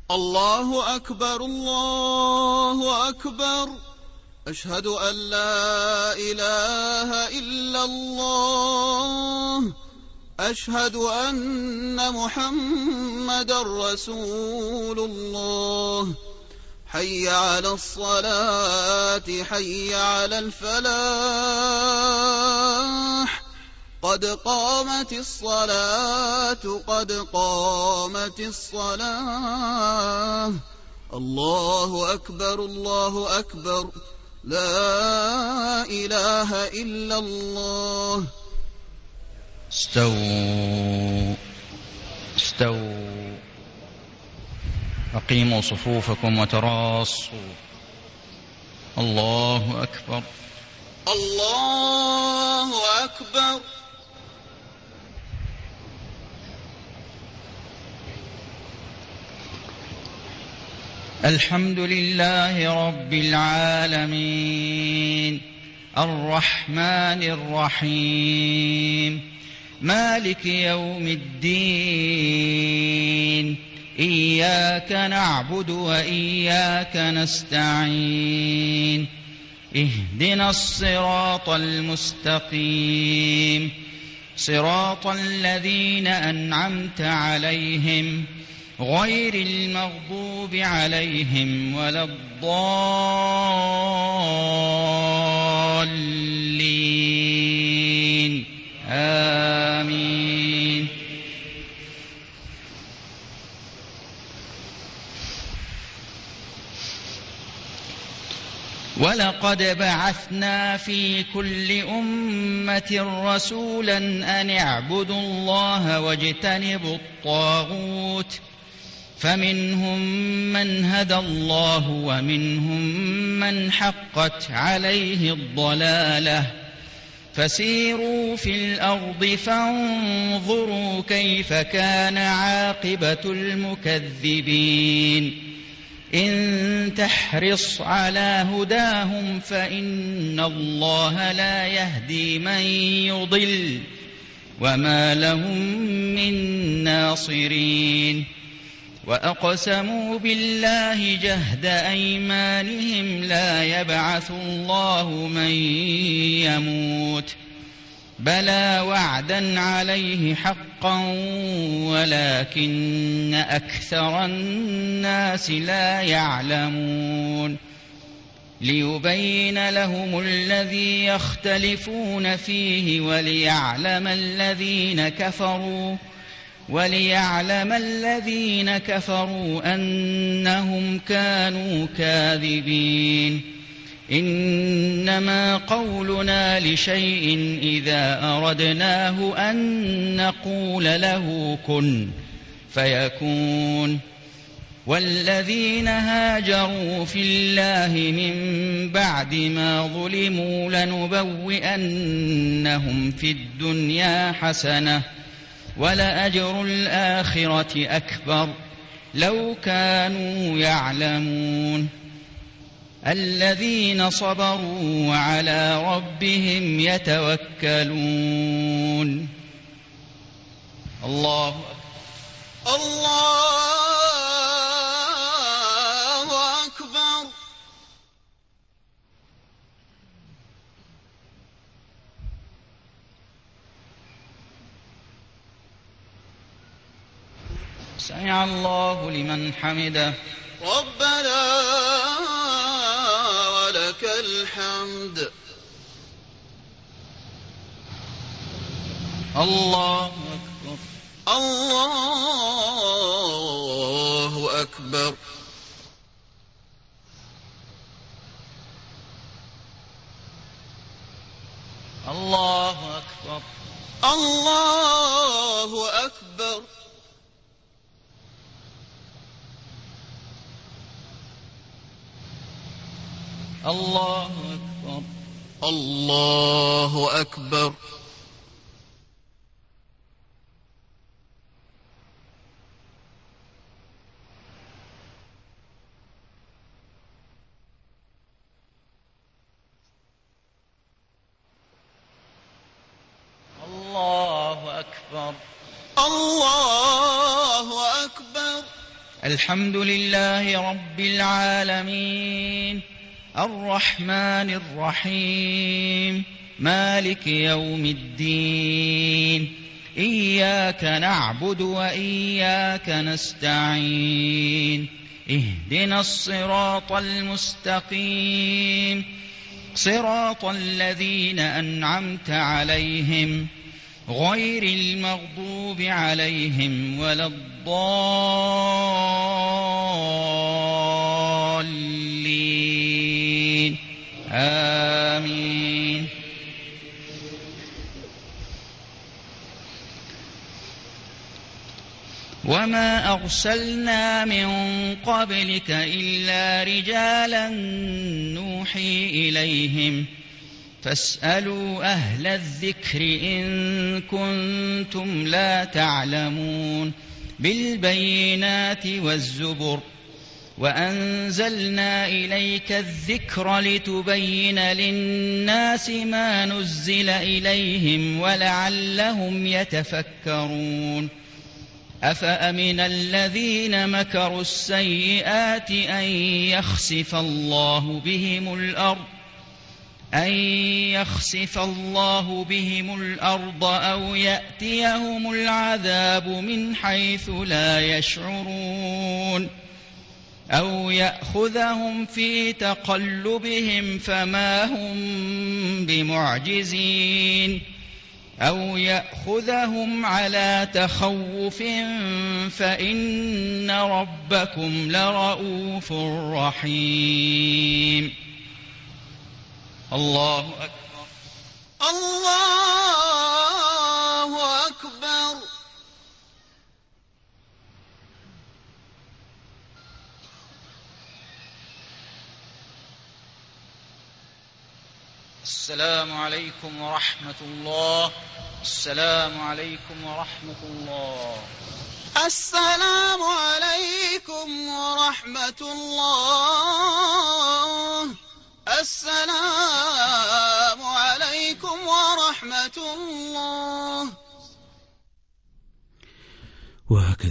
الله أكبر الله أكبر. أشهد أن لا إله إلا الله. أشهد أن محمدا رسول الله. حي على الصلاة حي على الفلاح. قد قامت الصلاة قد قامت الصلاة. الله أكبر الله أكبر. لا إله إلا الله. استووا استووا. أقيموا صفوفكم وتراصوا. الله أكبر الله أكبر. الحمد لله رب العالمين الرحمن الرحيم مالك يوم الدين. إياك نعبد وإياك نستعين. اهدنا الصراط المستقيم صراط الذين أنعمت عليهم غير المغضوب عليهم ولا الضالين. آمين. ولقد بعثنا في كل أمة رسولا أن اعبدوا الله واجتنبوا الطاغوت فمنهم من هدى الله ومنهم من حقت عليه الضلالة. فسيروا في الأرض فانظروا كيف كان عاقبة المكذبين. إن تحرص على هداهم فإن الله لا يهدي من يضل وما لهم من ناصرين. وأقسموا بالله جهد أيمانهم لا يبعث الله من يموت بلى وعدا عليه حقا ولكن أكثر الناس لا يعلمون. ليبين لهم الذي يختلفون فيه وليعلم الذين كفروا أنهم كانوا كاذبين. إنما قولنا لشيء إذا أردناه أن نقول له كن فيكون. والذين هاجروا في الله من بعد ما ظلموا لنبوئنهم في الدنيا حسنة ولأجر الآخرة أكبر لو كانوا يعلمون. الذين صبروا وعلى ربهم يتوكلون. الله أكبر. سمع الله لمن حمده. ربنا ولك الحمد. الله أكبر الله أكبر. الله أكبر الله أكبر. الله أكبر الله أكبر. الله أكبر الله أكبر. الحمد لله رب العالمين الرحمن الرحيم مالك يوم الدين إياك نعبد وإياك نستعين اهدنا الصراط المستقيم صراط الذين أنعمت عليهم غير المغضوب عليهم ولا الضالين آمين. وما أرسلنا من قبلك إلا رجالا نوحي إليهم فاسألوا أهل الذكر إن كنتم لا تعلمون بالبينات والزبر وأنزلنا إليك الذكر لتبين للناس ما نزل إليهم ولعلهم يتفكرون أفأمن الذين مكروا السيئات أن يخسف الله بهم الأرض أو يأتيهم العذاب من حيث لا يشعرون أو يأخذهم في تقلبهم فما هم بمعجزين أو يأخذهم على تخوف فإن ربكم لرؤوف رحيم. الله أكبر. الله أكبر. السلام عليكم ورحمة الله. السلام عليكم ورحمة الله. السلام عليكم ورحمة الله. السلام عليكم ورحمة الله.